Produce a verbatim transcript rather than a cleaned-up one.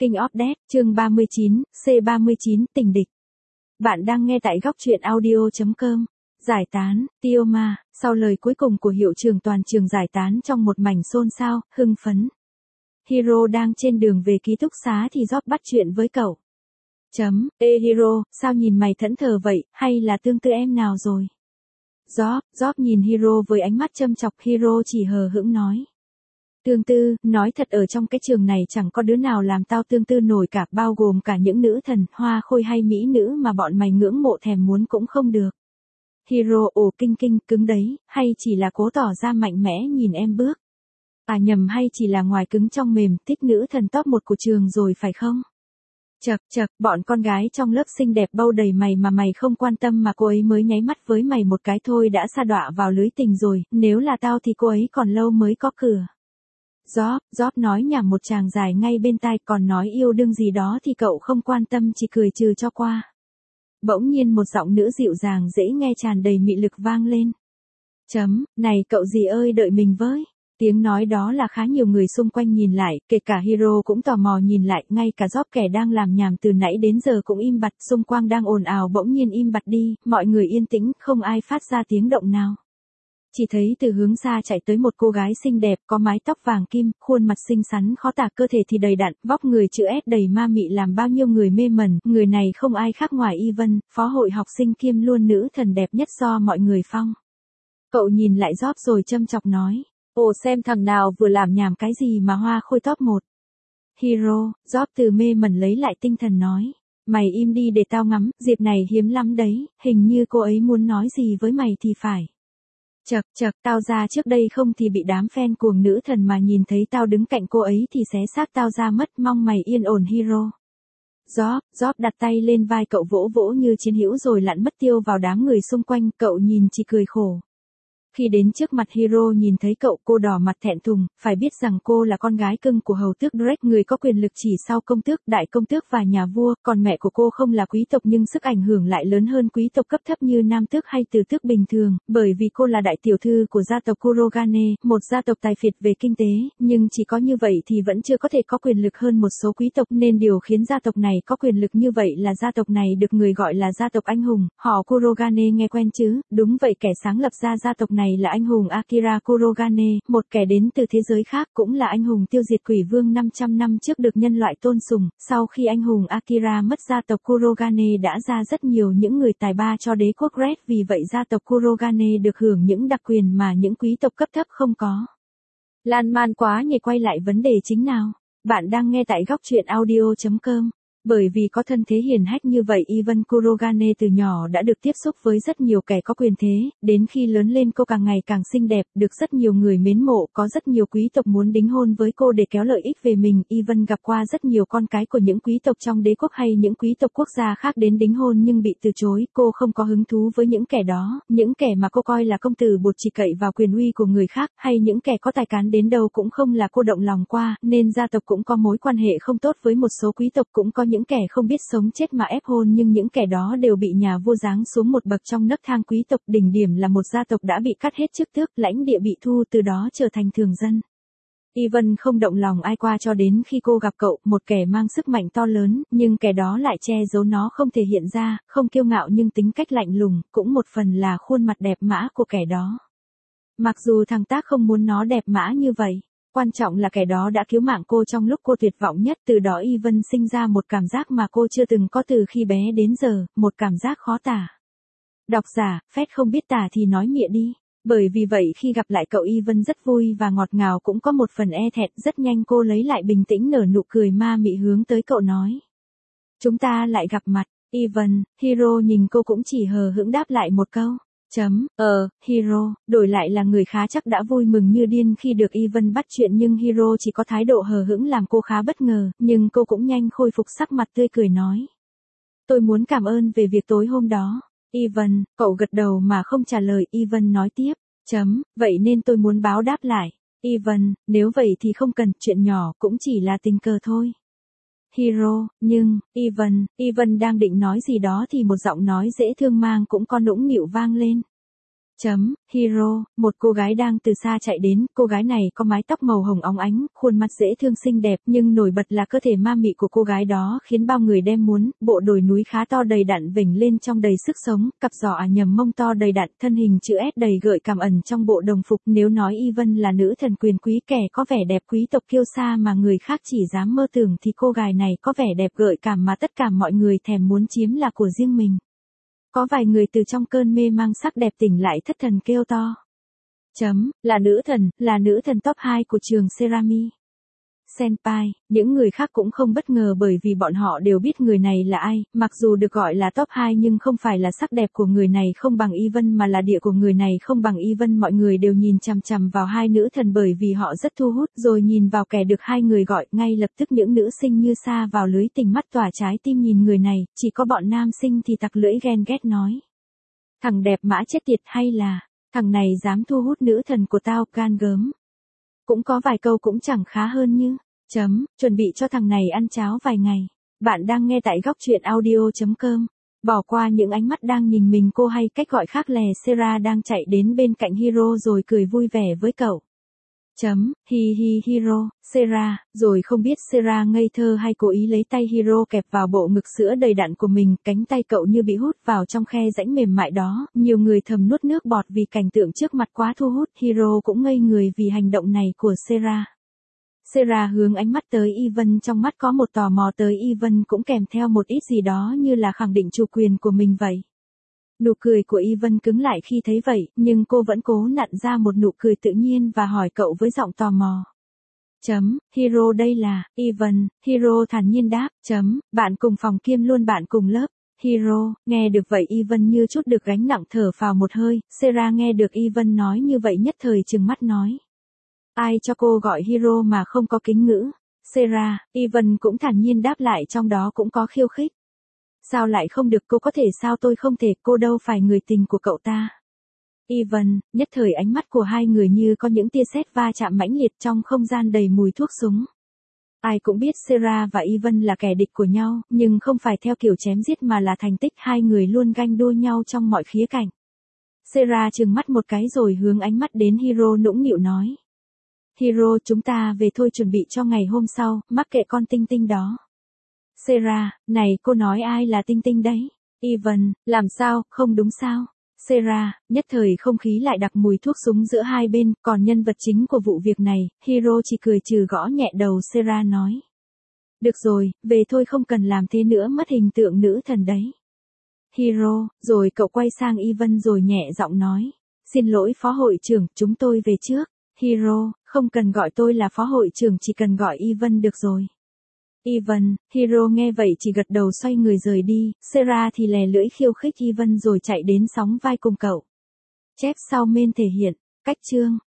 King of Death, chương ba mươi chín, C ba mươi chín, tình địch. Bạn đang nghe tại góc truyện audio chấm com. Giải tán, Tioma, sau lời cuối cùng của hiệu trưởng toàn trường giải tán trong một mảnh xôn xao, hưng phấn. Hiro đang trên đường về ký túc xá thì Job bắt chuyện với cậu. Chấm, ê Hiro, sao nhìn mày thẫn thờ vậy, hay là tương tư em nào rồi? Job, Job nhìn Hiro với ánh mắt châm chọc. Hiro chỉ hờ hững nói. Tương tư, nói thật ở trong cái trường này chẳng có đứa nào làm tao tương tư nổi cả, bao gồm cả những nữ thần, hoa khôi hay mỹ nữ mà bọn mày ngưỡng mộ thèm muốn cũng không được. Hiro, ồ kinh kinh, cứng đấy, hay chỉ là cố tỏ ra mạnh mẽ nhìn em bước. À nhầm, hay chỉ là ngoài cứng trong mềm, thích nữ thần top một của trường rồi phải không? Chật chật, bọn con gái trong lớp xinh đẹp bâu đầy mày mà mày không quan tâm mà cô ấy mới nháy mắt với mày một cái thôi đã sa đọa vào lưới tình rồi, nếu là tao thì cô ấy còn lâu mới có cửa. Job, Job nói nhảm một tràng dài ngay bên tai, còn nói yêu đương gì đó thì cậu không quan tâm, chỉ cười trừ cho qua. Bỗng nhiên một giọng nữ dịu dàng dễ nghe tràn đầy mị lực vang lên. Chấm, này cậu gì ơi đợi mình với. Tiếng nói đó là khá nhiều người xung quanh nhìn lại, kể cả Hiro cũng tò mò nhìn lại, ngay cả Job kẻ đang làm nhảm từ nãy đến giờ cũng im bặt, xung quanh đang ồn ào bỗng nhiên im bặt đi, mọi người yên tĩnh, không ai phát ra tiếng động nào. Chỉ thấy từ hướng xa chạy tới một cô gái xinh đẹp, có mái tóc vàng kim, khuôn mặt xinh xắn khó tả, cơ thể thì đầy đặn, vóc người chữ S đầy ma mị làm bao nhiêu người mê mẩn, người này không ai khác ngoài Ivan, phó hội học sinh kiêm luôn nữ thần đẹp nhất do mọi người phong. Cậu nhìn lại Job rồi châm chọc nói, ồ xem thằng nào vừa làm nhảm cái gì mà hoa khôi top một. Hiro, Job từ mê mẩn lấy lại tinh thần nói, mày im đi để tao ngắm, dịp này hiếm lắm đấy, hình như cô ấy muốn nói gì với mày thì phải. Chật chật, tao ra trước đây không thì bị đám fan cuồng nữ thần mà nhìn thấy tao đứng cạnh cô ấy thì xé xác tao ra mất, mong mày yên ổn Hiro. Job, Job đặt tay lên vai cậu vỗ vỗ như chiến hữu rồi lặn mất tiêu vào đám người xung quanh, cậu nhìn chỉ cười khổ. Khi đến trước mặt Hiro nhìn thấy cậu, cô đỏ mặt thẹn thùng, phải biết rằng cô là con gái cưng của hầu tước Drake, người có quyền lực chỉ sau công tước, đại công tước và nhà vua, còn mẹ của cô không là quý tộc nhưng sức ảnh hưởng lại lớn hơn quý tộc cấp thấp như nam tước hay tử tước bình thường, bởi vì cô là đại tiểu thư của gia tộc Kurogane, một gia tộc tài phiệt về kinh tế, nhưng chỉ có như vậy thì vẫn chưa có thể có quyền lực hơn một số quý tộc, nên điều khiến gia tộc này có quyền lực như vậy là gia tộc này được người gọi là gia tộc anh hùng. Họ Kurogane nghe quen chứ? Đúng vậy, kẻ sáng lập ra gia tộc này là anh hùng Akira Kurogane, một kẻ đến từ thế giới khác, cũng là anh hùng tiêu diệt quỷ vương năm trăm năm trước được nhân loại tôn sùng. Sau khi anh hùng Akira mất, gia tộc Kurogane đã ra rất nhiều những người tài ba cho đế quốc Red, vì vậy gia tộc Kurogane được hưởng những đặc quyền mà những quý tộc cấp thấp không có. Lan man quá nhỉ, quay lại vấn đề chính nào. Bạn đang nghe tại góc truyện audio chấm com. Bởi vì có thân thế hiển hách như vậy, Ivan Kurogane từ nhỏ đã được tiếp xúc với rất nhiều kẻ có quyền thế, đến khi lớn lên cô càng ngày càng xinh đẹp, được rất nhiều người mến mộ, có rất nhiều quý tộc muốn đính hôn với cô để kéo lợi ích về mình. Ivan gặp qua rất nhiều con cái của những quý tộc trong đế quốc hay những quý tộc quốc gia khác đến đính hôn nhưng bị từ chối, cô không có hứng thú với những kẻ đó, những kẻ mà cô coi là công tử bột chỉ cậy vào quyền uy của người khác, hay những kẻ có tài cán đến đâu cũng không là cô động lòng qua, nên gia tộc cũng có mối quan hệ không tốt với một số quý tộc, cũng có những kẻ không biết sống chết mà ép hôn, nhưng những kẻ đó đều bị nhà vua giáng xuống một bậc trong nấc thang quý tộc. Đỉnh điểm là một gia tộc đã bị cắt hết chức tước, lãnh địa bị thu, từ đó trở thành thường dân. Ivan không động lòng ai qua cho đến khi cô gặp cậu, một kẻ mang sức mạnh to lớn, nhưng kẻ đó lại che giấu nó không thể hiện ra, không kiêu ngạo nhưng tính cách lạnh lùng, cũng một phần là khuôn mặt đẹp mã của kẻ đó. Mặc dù thằng tác không muốn nó đẹp mã như vậy. Quan trọng là kẻ đó đã cứu mạng cô trong lúc cô tuyệt vọng nhất, từ đó Ivan sinh ra một cảm giác mà cô chưa từng có từ khi bé đến giờ, một cảm giác khó tả. Độc giả, phét không biết tả thì nói mịa đi. Bởi vì vậy khi gặp lại cậu, Ivan rất vui và ngọt ngào, cũng có một phần e thẹn. Rất nhanh cô lấy lại bình tĩnh, nở nụ cười ma mị hướng tới cậu nói. Chúng ta lại gặp mặt. Ivan, Hiro nhìn cô cũng chỉ hờ hững đáp lại một câu. Chấm, ờ, Hiro, đổi lại là người khá chắc đã vui mừng như điên khi được Ivan bắt chuyện, nhưng Hiro chỉ có thái độ hờ hững làm cô khá bất ngờ, nhưng cô cũng nhanh khôi phục sắc mặt tươi cười nói. Tôi muốn cảm ơn về việc tối hôm đó. Ivan, cậu gật đầu mà không trả lời. Ivan nói tiếp, chấm, vậy nên tôi muốn báo đáp lại. Ivan, nếu vậy thì không cần, chuyện nhỏ, cũng chỉ là tình cờ thôi. Hiro, nhưng, Ivan, Ivan đang định nói gì đó thì một giọng nói dễ thương mang cũng có nũng nịu vang lên. Chấm, hero, một cô gái đang từ xa chạy đến, cô gái này có mái tóc màu hồng óng ánh, khuôn mặt dễ thương xinh đẹp, nhưng nổi bật là cơ thể ma mị của cô gái đó khiến bao người đem muốn, bộ đồi núi khá to đầy đặn vểnh lên trong đầy sức sống, cặp giò à nhầm mông to đầy đặn, thân hình chữ S đầy gợi cảm ẩn trong bộ đồng phục, nếu nói Yvonne là nữ thần quyền quý kẻ có vẻ đẹp quý tộc kiêu sa mà người khác chỉ dám mơ tưởng thì cô gái này có vẻ đẹp gợi cảm mà tất cả mọi người thèm muốn chiếm là của riêng mình. Có vài người từ trong cơn mê mang sắc đẹp tỉnh lại thất thần kêu to. Chấm, là nữ thần, là nữ thần top hai của trường Serami Senpai, những người khác cũng không bất ngờ bởi vì bọn họ đều biết người này là ai, mặc dù được gọi là top hai nhưng không phải là sắc đẹp của người này không bằng Yvonne mà là địa của người này không bằng Yvonne. Mọi người đều nhìn chằm chằm vào hai nữ thần bởi vì họ rất thu hút, rồi nhìn vào kẻ được hai người gọi, ngay lập tức những nữ sinh như sa vào lưới tình mắt tỏa trái tim nhìn người này, chỉ có bọn nam sinh thì tặc lưỡi ghen ghét nói. Thằng đẹp mã chết tiệt hay là, thằng này dám thu hút nữ thần của tao, gan gớm. Cũng có vài câu cũng chẳng khá hơn như, chấm, chuẩn bị cho thằng này ăn cháo vài ngày. Bạn đang nghe tại góc truyện audio.com. Bỏ qua những ánh mắt đang nhìn mình cô hay cách gọi khác lè Sarah đang chạy đến bên cạnh Hiro rồi cười vui vẻ với cậu. Chấm, hi hi Hiro, Sarah, rồi không biết Sarah ngây thơ hay cố ý lấy tay Hiro kẹp vào bộ ngực sữa đầy đặn của mình, cánh tay cậu như bị hút vào trong khe rãnh mềm mại đó, nhiều người thầm nuốt nước bọt vì cảnh tượng trước mặt quá thu hút, Hiro cũng ngây người vì hành động này của Sarah. Sarah hướng ánh mắt tới Yvonne, trong mắt có một tò mò tới Yvonne cũng kèm theo một ít gì đó như là khẳng định chủ quyền của mình vậy. Nụ cười của Yvonne cứng lại khi thấy vậy, nhưng cô vẫn cố nặn ra một nụ cười tự nhiên và hỏi cậu với giọng tò mò. Chấm, Hiro đây là, Yvonne, Hiro thản nhiên đáp, chấm, bạn cùng phòng kiêm luôn bạn cùng lớp. Hiro, nghe được vậy Yvonne như chút được gánh nặng thở phào một hơi, Sarah nghe được Yvonne nói như vậy nhất thời trừng mắt nói. Ai cho cô gọi Hiro mà không có kính ngữ? Sarah, Yvonne cũng thản nhiên đáp lại, trong đó cũng có khiêu khích. Sao lại không được, cô có thể sao tôi không thể, cô đâu phải người tình của cậu ta. Yvonne, nhất thời ánh mắt của hai người như có những tia sét va chạm mãnh liệt trong không gian đầy mùi thuốc súng. Ai cũng biết Sarah và Yvonne là kẻ địch của nhau, nhưng không phải theo kiểu chém giết mà là thành tích, hai người luôn ganh đua nhau trong mọi khía cạnh. Sarah trừng mắt một cái rồi hướng ánh mắt đến Hiro nũng nịu nói. Hiro, chúng ta về thôi, chuẩn bị cho ngày hôm sau, mắc kệ con Tinh Tinh đó. Sarah, này cô nói ai là Tinh Tinh đấy? Yvonne, làm sao, không đúng sao? Sarah, nhất thời không khí lại đặc mùi thuốc súng giữa hai bên, còn nhân vật chính của vụ việc này, Hiro chỉ cười trừ gõ nhẹ đầu Sarah nói. Được rồi, về thôi, không cần làm thế nữa, mất hình tượng nữ thần đấy. Hiro, rồi cậu quay sang Yvonne rồi nhẹ giọng nói. Xin lỗi phó hội trưởng, chúng tôi về trước. Hiro, không cần gọi tôi là phó hội trưởng, chỉ cần gọi Yvonne được rồi. Yvonne, Hiro nghe vậy chỉ gật đầu xoay người rời đi, Sarah thì lè lưỡi khiêu khích Yvonne rồi chạy đến sóng vai cùng cậu. Chép sau main thể hiện, cách chương.